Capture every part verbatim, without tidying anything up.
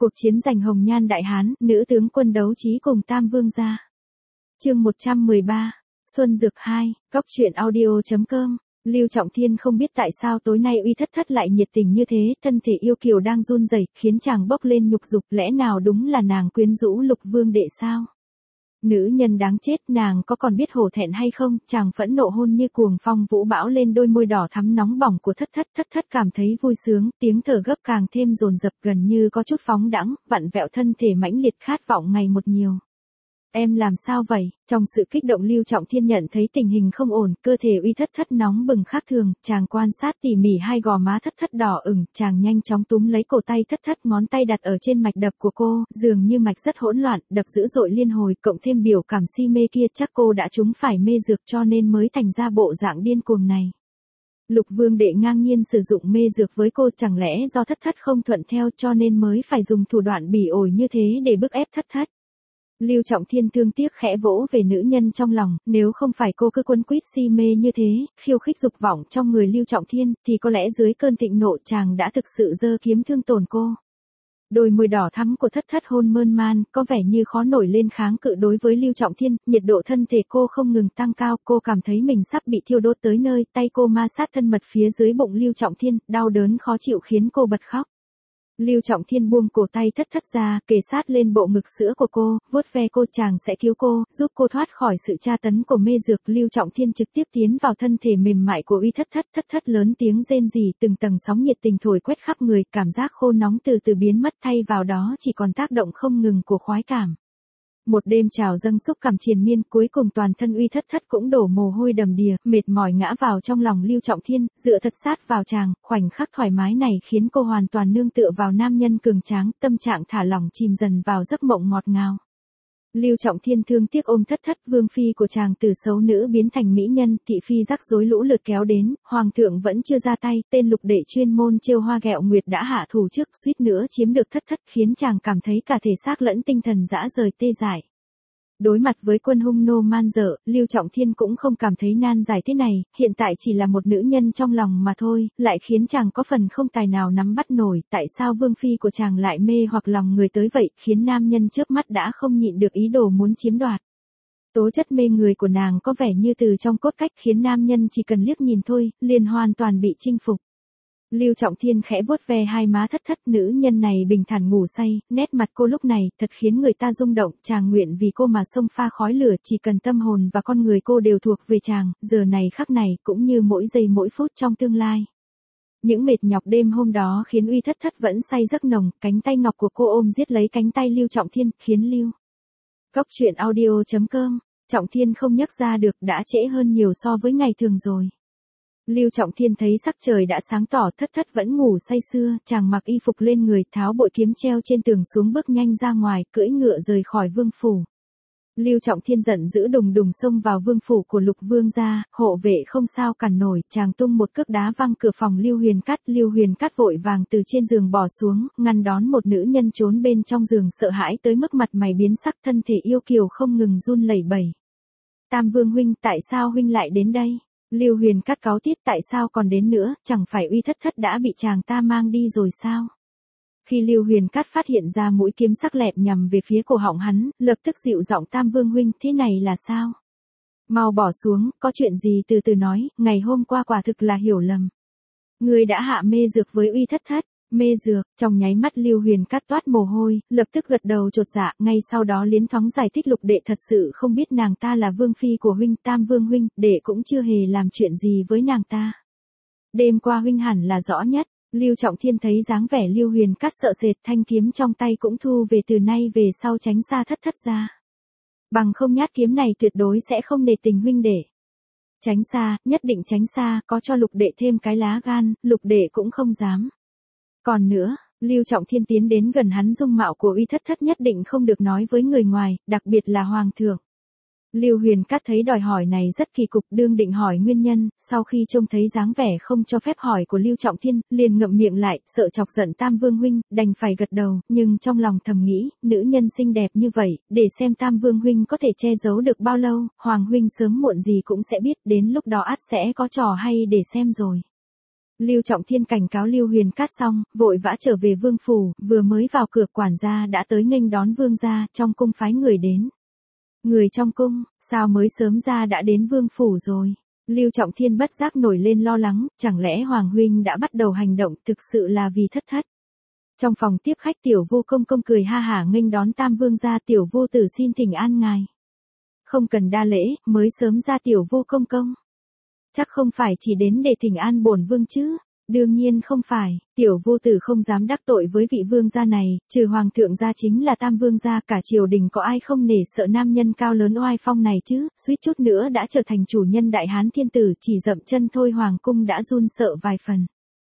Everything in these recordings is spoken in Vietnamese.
Cuộc chiến giành Hồng Nhan Đại Hán, nữ tướng quân đấu trí cùng Tam Vương gia. Chương một trăm mười ba, Xuân Dược hai, Góc truyện audio chấm com. Lưu Trọng Thiên không biết tại sao tối nay Uy Thất Thất lại nhiệt tình như thế, thân thể yêu kiều đang run rẩy, khiến chàng bốc lên nhục dục, lẽ nào đúng là nàng quyến rũ Lục Vương đệ sao? Nữ nhân đáng chết, nàng có còn biết hổ thẹn hay không? Chàng phẫn nộ hôn như cuồng phong vũ bão lên đôi môi đỏ thắm nóng bỏng của Thất Thất. Thất Thất cảm thấy vui sướng, tiếng thở gấp càng thêm dồn dập, gần như có chút phóng đãng, vặn vẹo thân thể mãnh liệt, khát vọng ngày một nhiều. Em làm sao vậy? Trong sự kích động, Lưu Trọng Thiên nhận thấy tình hình không ổn, cơ thể Uy Thất Thất nóng bừng khác thường, chàng quan sát tỉ mỉ hai gò má Thất Thất đỏ ửng, chàng nhanh chóng túm lấy cổ tay Thất Thất, ngón tay đặt ở trên mạch đập của cô, dường như mạch rất hỗn loạn, đập dữ dội liên hồi, cộng thêm biểu cảm si mê kia, chắc cô đã trúng phải mê dược cho nên mới thành ra bộ dạng điên cuồng này. Lục Vương đệ ngang nhiên sử dụng mê dược với cô, chẳng lẽ do Thất Thất không thuận theo cho nên mới phải dùng thủ đoạn bỉ ổi như thế để bức ép Thất Thất. Lưu Trọng Thiên thương tiếc khẽ vỗ về nữ nhân trong lòng, nếu không phải cô cứ quấn quýt si mê như thế, khiêu khích dục vọng trong người Lưu Trọng Thiên, thì có lẽ dưới cơn thịnh nộ chàng đã thực sự giơ kiếm thương tổn cô. Đôi môi đỏ thắm của Thất Thất hôn mơn man, có vẻ như khó nổi lên kháng cự đối với Lưu Trọng Thiên, nhiệt độ thân thể cô không ngừng tăng cao, cô cảm thấy mình sắp bị thiêu đốt tới nơi, tay cô ma sát thân mật phía dưới bụng Lưu Trọng Thiên, đau đớn khó chịu khiến cô bật khóc. Lưu Trọng Thiên buông cổ tay Thất Thất ra, kề sát lên bộ ngực sữa của cô, vuốt ve cô, chàng sẽ cứu cô, giúp cô thoát khỏi sự tra tấn của mê dược. Lưu Trọng Thiên trực tiếp tiến vào thân thể mềm mại của Uy Thất Thất, Thất Thất lớn tiếng rên rỉ, từng tầng sóng nhiệt tình thổi quét khắp người, cảm giác khô nóng từ từ biến mất, thay vào đó chỉ còn tác động không ngừng của khoái cảm. Một đêm trào dâng xúc cảm triền miên, cuối cùng toàn thân Uy Thất Thất cũng đổ mồ hôi đầm đìa, mệt mỏi ngã vào trong lòng Lưu Trọng Thiên, dựa thật sát vào chàng, khoảnh khắc thoải mái này khiến cô hoàn toàn nương tựa vào nam nhân cường tráng, tâm trạng thả lỏng chìm dần vào giấc mộng ngọt ngào. Lưu Trọng Thiên thương tiếc ôm Thất Thất, vương phi của chàng từ xấu nữ biến thành mỹ nhân, thị phi rắc rối lũ lượt kéo đến, hoàng thượng vẫn chưa ra tay, tên Lục đệ chuyên môn trêu hoa ghẹo nguyệt đã hạ thủ trước, suýt nữa chiếm được Thất Thất, khiến chàng cảm thấy cả thể xác lẫn tinh thần rã rời tê dại. Đối mặt với quân hung nô man dợ, Lưu Trọng Thiên cũng không cảm thấy nan giải thế này, hiện tại chỉ là một nữ nhân trong lòng mà thôi, lại khiến chàng có phần không tài nào nắm bắt nổi, tại sao vương phi của chàng lại mê hoặc lòng người tới vậy, khiến nam nhân trước mắt đã không nhịn được ý đồ muốn chiếm đoạt. Tố chất mê người của nàng có vẻ như từ trong cốt cách, khiến nam nhân chỉ cần liếc nhìn thôi, liền hoàn toàn bị chinh phục. Lưu Trọng Thiên khẽ vuốt ve hai má Thất Thất, nữ nhân này bình thản ngủ say, nét mặt cô lúc này thật khiến người ta rung động, chàng nguyện vì cô mà xông pha khói lửa, chỉ cần tâm hồn và con người cô đều thuộc về chàng, giờ này khắc này cũng như mỗi giây mỗi phút trong tương lai. Những mệt nhọc đêm hôm đó khiến Uy Thất Thất vẫn say giấc nồng, cánh tay ngọc của cô ôm giết lấy cánh tay Lưu Trọng Thiên, khiến Lưu. Góc truyện audio chấm com, Trọng Thiên không nhấc ra được, đã trễ hơn nhiều so với ngày thường rồi. Lưu Trọng Thiên thấy sắc trời đã sáng tỏ, Thất Thất vẫn ngủ say sưa, chàng mặc y phục lên người, tháo bội kiếm treo trên tường xuống, bước nhanh ra ngoài, cưỡi ngựa rời khỏi vương phủ. Lưu Trọng Thiên giận dữ đùng đùng xông vào vương phủ của Lục Vương gia, hộ vệ không sao cản nổi, chàng tung một cước đá văng cửa phòng Lưu Huyền Cát, Lưu Huyền Cát vội vàng từ trên giường bò xuống, ngăn đón một nữ nhân trốn bên trong giường, sợ hãi tới mức mặt mày biến sắc, thân thể yêu kiều không ngừng run lẩy bẩy. Tam Vương huynh, tại sao huynh lại đến đây? Lưu Huyền Cát cáu tiết, tại sao còn đến nữa, chẳng phải Uy Thất Thất đã bị chàng ta mang đi rồi sao? Khi Lưu Huyền Cát phát hiện ra mũi kiếm sắc lẹm nhằm về phía cổ họng hắn, lập tức dịu giọng, Tam Vương huynh, thế này là sao? Mau bỏ xuống, có chuyện gì từ từ nói, ngày hôm qua quả thực là hiểu lầm. Người đã hạ mê dược với Uy Thất Thất. Mê dược, trong nháy mắt Lưu Huyền Cát toát mồ hôi, lập tức gật đầu chột dạ, ngay sau đó liến thoáng giải thích, Lục đệ thật sự không biết nàng ta là vương phi của huynh, Tam Vương huynh, đệ cũng chưa hề làm chuyện gì với nàng ta. Đêm qua huynh hẳn là rõ nhất. Lưu Trọng Thiên thấy dáng vẻ Lưu Huyền Cát sợ sệt, thanh kiếm trong tay cũng thu về, từ nay về sau tránh xa Thất Thất ra. Bằng không nhát kiếm này tuyệt đối sẽ không nể tình huynh đệ. Tránh xa, nhất định tránh xa, có cho Lục đệ thêm cái lá gan, Lục đệ cũng không dám. Còn nữa, Lưu Trọng Thiên tiến đến gần hắn, dung mạo của Uy Thất Thất nhất định không được nói với người ngoài, đặc biệt là hoàng thượng. Lưu Huyền Cát thấy đòi hỏi này rất kỳ cục, đương định hỏi nguyên nhân, sau khi trông thấy dáng vẻ không cho phép hỏi của Lưu Trọng Thiên, liền ngậm miệng lại, sợ chọc giận Tam Vương huynh, đành phải gật đầu, nhưng trong lòng thầm nghĩ, nữ nhân xinh đẹp như vậy, để xem Tam Vương huynh có thể che giấu được bao lâu, hoàng huynh sớm muộn gì cũng sẽ biết, đến lúc đó ắt sẽ có trò hay để xem rồi. Lưu Trọng Thiên cảnh cáo Lưu Huyền Cát xong, vội vã trở về vương phủ, vừa mới vào cửa quản gia đã tới nghênh đón vương gia, trong cung phái người đến. Người trong cung, sao mới sớm ra đã đến vương phủ rồi? Lưu Trọng Thiên bất giác nổi lên lo lắng, chẳng lẽ Hoàng huynh đã bắt đầu hành động, thực sự là vì thất thất. Trong phòng tiếp khách Tiểu Vô Công Công cười ha hả nghênh đón Tam Vương gia, Tiểu Vô Tử xin thỉnh an ngài. Không cần đa lễ, mới sớm ra Tiểu Vô Công Công. Chắc không phải chỉ đến để thỉnh an bổn vương chứ? Đương nhiên không phải, Tiểu Vô Tử không dám đắc tội với vị vương gia này, trừ hoàng thượng gia chính là Tam Vương gia, cả triều đình có ai không nể sợ nam nhân cao lớn oai phong này chứ, suýt chút nữa đã trở thành chủ nhân Đại Hán thiên tử, chỉ dậm chân thôi hoàng cung đã run sợ vài phần.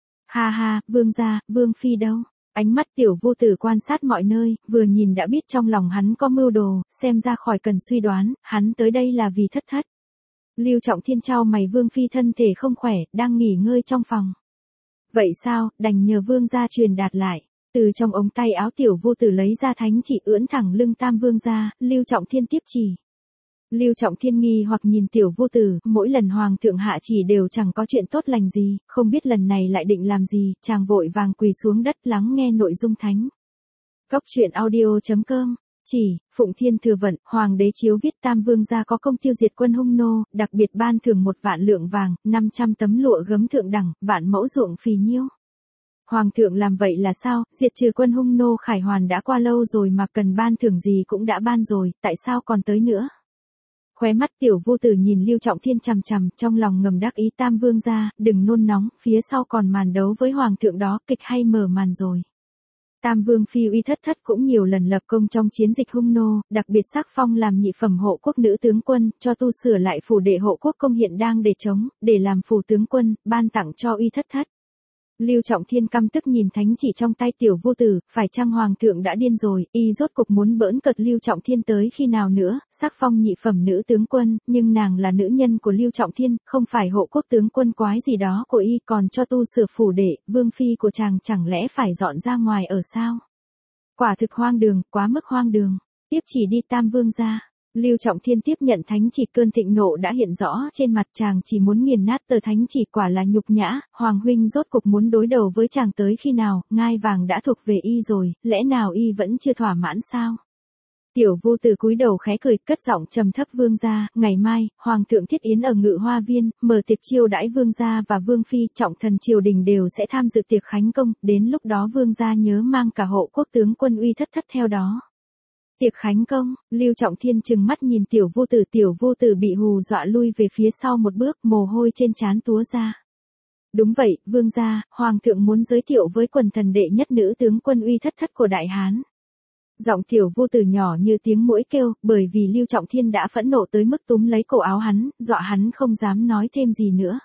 Ha ha, vương gia, vương phi đâu? Ánh mắt Tiểu Vô Tử quan sát mọi nơi, vừa nhìn đã biết trong lòng hắn có mưu đồ, xem ra khỏi cần suy đoán, hắn tới đây là vì thất thất. Lưu Trọng Thiên chau mày, vương phi thân thể không khỏe, đang nghỉ ngơi trong phòng. Vậy sao, đành nhờ vương gia truyền đạt lại. Từ trong ống tay áo Tiểu Vô Tử lấy ra thánh chỉ ưỡn thẳng lưng Tam Vương gia, Lưu Trọng Thiên tiếp chỉ. Lưu Trọng Thiên nghi hoặc nhìn Tiểu Vô Tử, mỗi lần hoàng thượng hạ chỉ đều chẳng có chuyện tốt lành gì, không biết lần này lại định làm gì, chàng vội vàng quỳ xuống đất lắng nghe nội dung thánh. Góc truyện audio chấm com. Chỉ, Phụng Thiên thừa vận, Hoàng đế chiếu viết Tam Vương gia có công tiêu diệt quân hung nô, đặc biệt ban thưởng một vạn lượng vàng, năm trăm tấm lụa gấm thượng đẳng, vạn mẫu ruộng phì nhiêu. Hoàng thượng làm vậy là sao, diệt trừ quân hung nô khải hoàn đã qua lâu rồi mà cần ban thưởng gì cũng đã ban rồi, tại sao còn tới nữa? Khóe mắt Tiểu Vô Tử nhìn Lưu Trọng Thiên chằm chằm, trong lòng ngầm đắc ý Tam Vương gia, đừng nôn nóng, phía sau còn màn đấu với Hoàng thượng đó, kịch hay mở màn rồi. Tam Vương phi uy thất thất cũng nhiều lần lập công trong chiến dịch hung nô, đặc biệt sắc phong làm nhị phẩm hộ quốc nữ tướng quân, cho tu sửa lại phủ đệ hộ quốc công hiện đang để trống, để làm phủ tướng quân, ban tặng cho uy thất thất. Lưu Trọng Thiên căm tức nhìn thánh chỉ trong tay Tiểu Vô Tử, phải chăng hoàng thượng đã điên rồi, y rốt cục muốn bỡn cợt Lưu Trọng Thiên tới khi nào nữa, sắc phong nhị phẩm nữ tướng quân, nhưng nàng là nữ nhân của Lưu Trọng Thiên, không phải hộ quốc tướng quân quái gì đó của y, còn cho tu sửa phủ đệ, vương phi của chàng chẳng lẽ phải dọn ra ngoài ở sao? Quả thực hoang đường, quá mức hoang đường. Tiếp chỉ đi Tam Vương gia. Lưu Trọng Thiên tiếp nhận thánh chỉ, cơn thịnh nộ đã hiện rõ trên mặt, chàng chỉ muốn nghiền nát tờ thánh chỉ, quả là nhục nhã, Hoàng huynh rốt cục muốn đối đầu với chàng tới khi nào, ngai vàng đã thuộc về y rồi, lẽ nào y vẫn chưa thỏa mãn sao? Tiểu Vô Tử cúi đầu khẽ cười, cất giọng trầm thấp, vương gia, ngày mai, Hoàng thượng thiết yến ở Ngự Hoa Viên, mở tiệc chiêu đãi vương gia và vương phi, trọng thần triều đình đều sẽ tham dự tiệc khánh công, đến lúc đó vương gia nhớ mang cả hộ quốc tướng quân uy thất thất theo đó. Tiệc khánh công, Lưu Trọng Thiên trừng mắt nhìn Tiểu Vô Tử, Tiểu Vô Tử bị hù dọa lui về phía sau một bước, mồ hôi trên trán túa ra. Đúng vậy, vương gia, Hoàng thượng muốn giới thiệu với quần thần đệ nhất nữ tướng quân uy thất thất của Đại Hán. Giọng Tiểu Vô Tử nhỏ như tiếng muỗi kêu, bởi vì Lưu Trọng Thiên đã phẫn nộ tới mức túm lấy cổ áo hắn, dọa hắn không dám nói thêm gì nữa.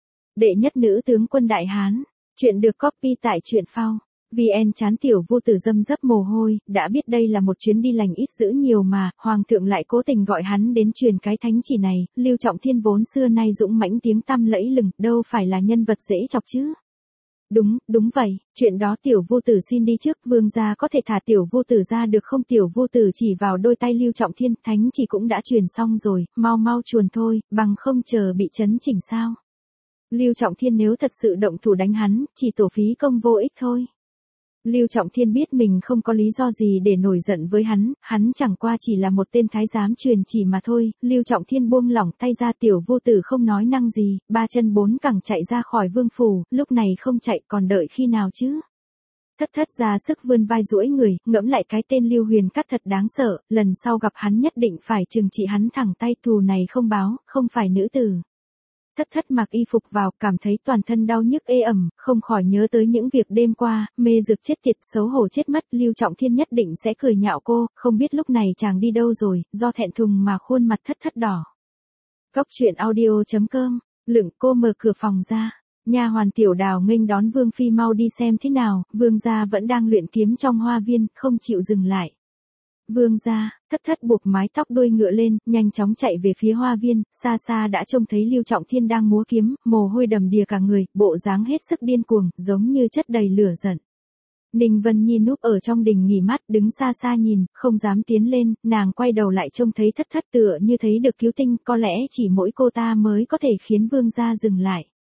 Đệ nhất nữ tướng quân Đại Hán, chuyện được copy tại truyện phao. vê en chán Tiểu Vô Tử râm rấp mồ hôi, đã biết đây là một chuyến đi lành ít dữ nhiều mà, Hoàng thượng lại cố tình gọi hắn đến truyền cái thánh chỉ này, Lưu Trọng Thiên vốn xưa nay dũng mãnh tiếng tăm lẫy lừng, đâu phải là nhân vật dễ chọc chứ. Đúng, đúng vậy, chuyện đó Tiểu Vô Tử xin đi trước, vương gia có thể thả Tiểu Vô Tử ra được không? Tiểu Vô Tử chỉ vào đôi tay Lưu Trọng Thiên, thánh chỉ cũng đã truyền xong rồi, mau mau chuồn thôi, bằng không chờ bị chấn chỉnh sao. Lưu Trọng Thiên nếu thật sự động thủ đánh hắn, chỉ tổ phí công vô ích thôi. Lưu Trọng Thiên biết mình không có lý do gì để nổi giận với hắn, hắn chẳng qua chỉ là một tên thái giám truyền chỉ mà thôi. Lưu Trọng Thiên buông lỏng tay ra, Tiểu Vô Tử không nói năng gì, ba chân bốn cẳng chạy ra khỏi vương phủ, lúc này không chạy còn đợi khi nào chứ? Thất thất ra sức vươn vai duỗi người, ngẫm lại cái tên Lưu Huyền Cát thật đáng sợ, lần sau gặp hắn nhất định phải trừng trị hắn thẳng tay, thù này không báo, không phải nữ tử. Thất thất mặc y phục vào, cảm thấy toàn thân đau nhức ê ẩm, không khỏi nhớ tới những việc đêm qua, mê dược chết tiệt, xấu hổ chết mất, Lưu Trọng Thiên nhất định sẽ cười nhạo cô, không biết lúc này chàng đi đâu rồi, do thẹn thùng mà khuôn mặt thất thất đỏ. Góc truyện audio chấm com, lửng cô mở cửa phòng ra, nha hoàn Tiểu Đào nghênh đón vương phi, mau đi xem thế nào, vương gia vẫn đang luyện kiếm trong hoa viên, không chịu dừng lại. Vương gia, thất thất buộc mái tóc đuôi ngựa lên, nhanh chóng chạy về phía hoa viên, xa xa đã trông thấy Lưu Trọng Thiên đang múa kiếm, mồ hôi đầm đìa cả người, bộ dáng hết sức điên cuồng, giống như chất đầy lửa giận. Ninh Vân Nhi núp ở trong đình nghỉ mát, đứng xa xa nhìn, không dám tiến lên, nàng quay đầu lại trông thấy thất thất tựa như thấy được cứu tinh, có lẽ chỉ mỗi cô ta mới có thể khiến vương gia dừng lại.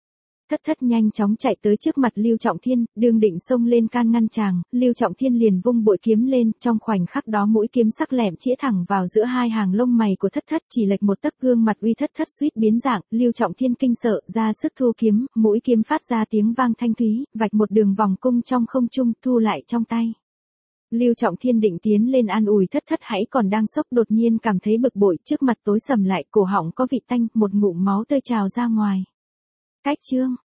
Thất thất nhanh chóng chạy tới trước mặt Lưu Trọng Thiên, đương định xông lên can ngăn chàng, Lưu Trọng Thiên liền vung bội kiếm lên, trong khoảnh khắc đó mũi kiếm sắc lẹm chĩa thẳng vào giữa hai hàng lông mày của thất thất, chỉ lệch một tấc gương mặt uy thất thất suýt biến dạng, Lưu Trọng Thiên kinh sợ, ra sức thu kiếm, mũi kiếm phát ra tiếng vang thanh thúy, vạch một đường vòng cung trong không trung, thu lại trong tay. Lưu Trọng Thiên định tiến lên an ủi thất thất hãy còn đang sốc, đột nhiên cảm thấy bực bội, trước mặt tối sầm lại, cổ họng có vị tanh, một ngụm máu tươi trào ra ngoài. Cách chương